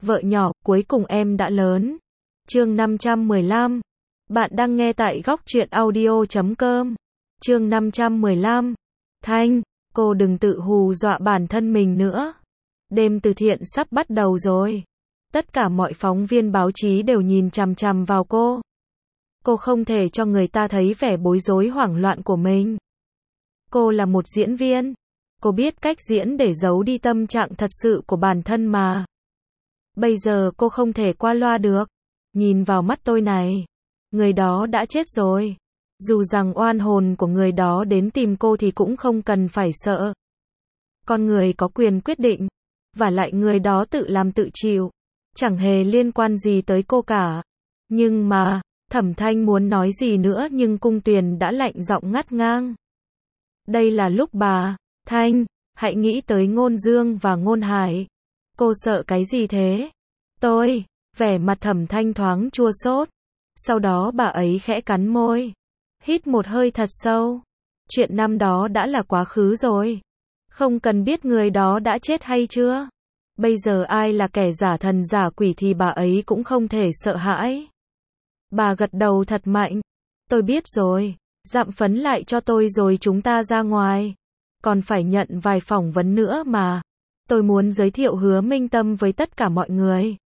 Vợ nhỏ, cuối cùng em đã lớn. Chương 515. Bạn đang nghe tại góc truyện audio.com. Chương 515. Thanh, cô đừng tự hù dọa bản thân mình nữa. Đêm từ thiện sắp bắt đầu rồi. Tất cả mọi phóng viên báo chí đều nhìn chằm chằm vào cô. Cô không thể cho người ta thấy vẻ bối rối hoảng loạn của mình. Cô là một diễn viên. Cô biết cách diễn để giấu đi tâm trạng thật sự của bản thân mà. Bây giờ cô không thể qua loa được. Nhìn vào mắt tôi này. Người đó đã chết rồi. Dù rằng oan hồn của người đó đến tìm cô thì cũng không cần phải sợ. Con người có quyền quyết định. Và lại người đó tự làm tự chịu. Chẳng hề liên quan gì tới cô cả. Nhưng mà, Thẩm Thanh muốn nói gì nữa nhưng Cung Tuyền đã lạnh giọng ngắt ngang. Đây là lúc bà, Thanh, hãy nghĩ tới Ngôn Dương và Ngôn Hải. Cô sợ cái gì thế? Tôi, vẻ mặt Thẩm Thanh thoáng chua xót. Sau đó bà ấy khẽ cắn môi. Hít một hơi thật sâu. Chuyện năm đó đã là quá khứ rồi. Không cần biết người đó đã chết hay chưa. Bây giờ ai là kẻ giả thần giả quỷ thì bà ấy cũng không thể sợ hãi. Bà gật đầu thật mạnh. Tôi biết rồi. Dặm phấn lại cho tôi rồi chúng ta ra ngoài. Còn phải nhận vài phỏng vấn nữa mà. Tôi muốn giới thiệu Hứa Minh Tâm với tất cả mọi người.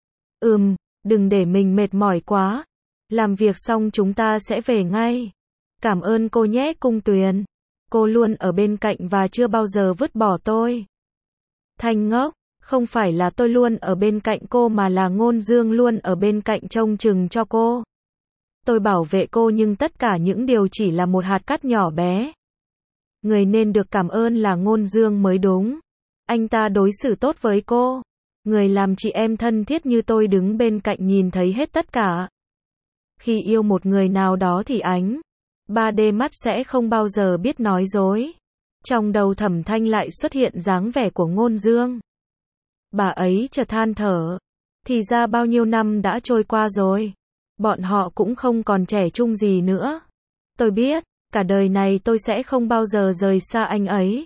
Đừng để mình mệt mỏi quá. Làm việc xong chúng ta sẽ về ngay. Cảm ơn cô nhé Cung Tuyền. Cô luôn ở bên cạnh và chưa bao giờ vứt bỏ tôi. Thanh ngốc, không phải là tôi luôn ở bên cạnh cô mà là Ngôn Dương luôn ở bên cạnh trông chừng cho cô. Tôi bảo vệ cô nhưng tất cả những điều chỉ là một hạt cát nhỏ bé. Người nên được cảm ơn là Ngôn Dương mới đúng. Anh ta đối xử tốt với cô. Người làm chị em thân thiết như tôi đứng bên cạnh nhìn thấy hết tất cả. Khi yêu một người nào đó thì ánh 3D mắt sẽ không bao giờ biết nói dối. Trong đầu Thẩm Thanh lại xuất hiện dáng vẻ của Ngôn Dương. Bà ấy chợt than thở. Thì ra bao nhiêu năm đã trôi qua rồi. Bọn họ cũng không còn trẻ trung gì nữa. Tôi biết, cả đời này tôi sẽ không bao giờ rời xa anh ấy.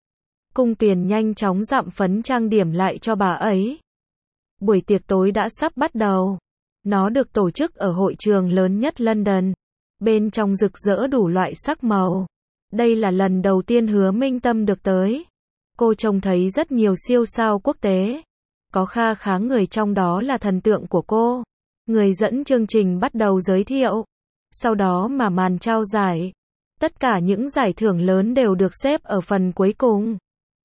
Cung Tuyền nhanh chóng dặm phấn trang điểm lại cho bà ấy. Buổi tiệc tối đã sắp bắt đầu. Nó được tổ chức ở hội trường lớn nhất London. Bên trong rực rỡ đủ loại sắc màu. Đây là lần đầu tiên Hứa Minh Tâm được tới. Cô trông thấy rất nhiều siêu sao quốc tế. Có kha khá người trong đó là thần tượng của cô. Người dẫn chương trình bắt đầu giới thiệu. Sau đó mà màn trao giải. Tất cả những giải thưởng lớn đều được xếp ở phần cuối cùng.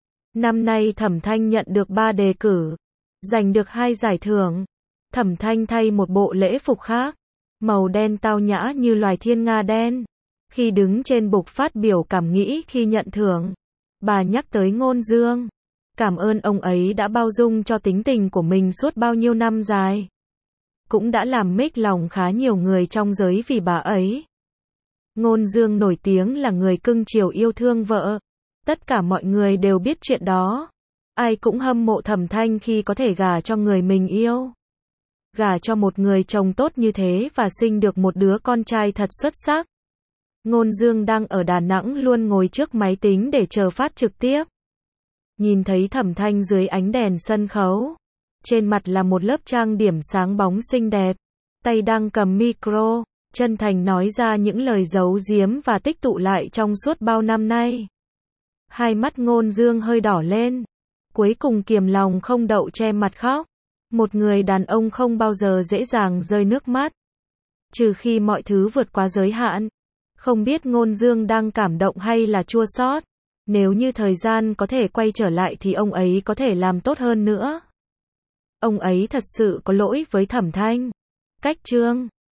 Năm nay Thẩm Thanh nhận được 3 đề cử. Giành được 2 giải thưởng. Thẩm Thanh thay một bộ lễ phục khác. Màu đen tao nhã như loài thiên nga đen. Khi đứng trên bục phát biểu cảm nghĩ khi nhận thưởng. Bà nhắc tới Ngôn Dương. Cảm ơn ông ấy đã bao dung cho tính tình của mình suốt bao nhiêu năm dài. Cũng đã làm mếch lòng khá nhiều người trong giới vì bà ấy. Ngôn Dương nổi tiếng là người cưng chiều yêu thương vợ. Tất cả mọi người đều biết chuyện đó. Ai cũng hâm mộ Thẩm Thanh khi có thể gả cho người mình yêu. Gả cho một người chồng tốt như thế và sinh được một đứa con trai thật xuất sắc. Ngôn Dương đang ở Đà Nẵng luôn ngồi trước máy tính để chờ phát trực tiếp. Nhìn thấy Thẩm Thanh dưới ánh đèn sân khấu. Trên mặt là một lớp trang điểm sáng bóng xinh đẹp. Tay đang cầm micro, chân thành nói ra những lời giấu giếm và tích tụ lại trong suốt bao năm nay. Hai mắt Ngôn Dương hơi đỏ lên. Cuối cùng kiềm lòng không đậu che mặt khóc. Một người đàn ông không bao giờ dễ dàng rơi nước mắt. Trừ khi mọi thứ vượt quá giới hạn. Không biết Ngôn Dương đang cảm động hay là chua xót. Nếu như thời gian có thể quay trở lại thì ông ấy có thể làm tốt hơn nữa. Ông ấy thật sự có lỗi với Thẩm Thanh. Cách chương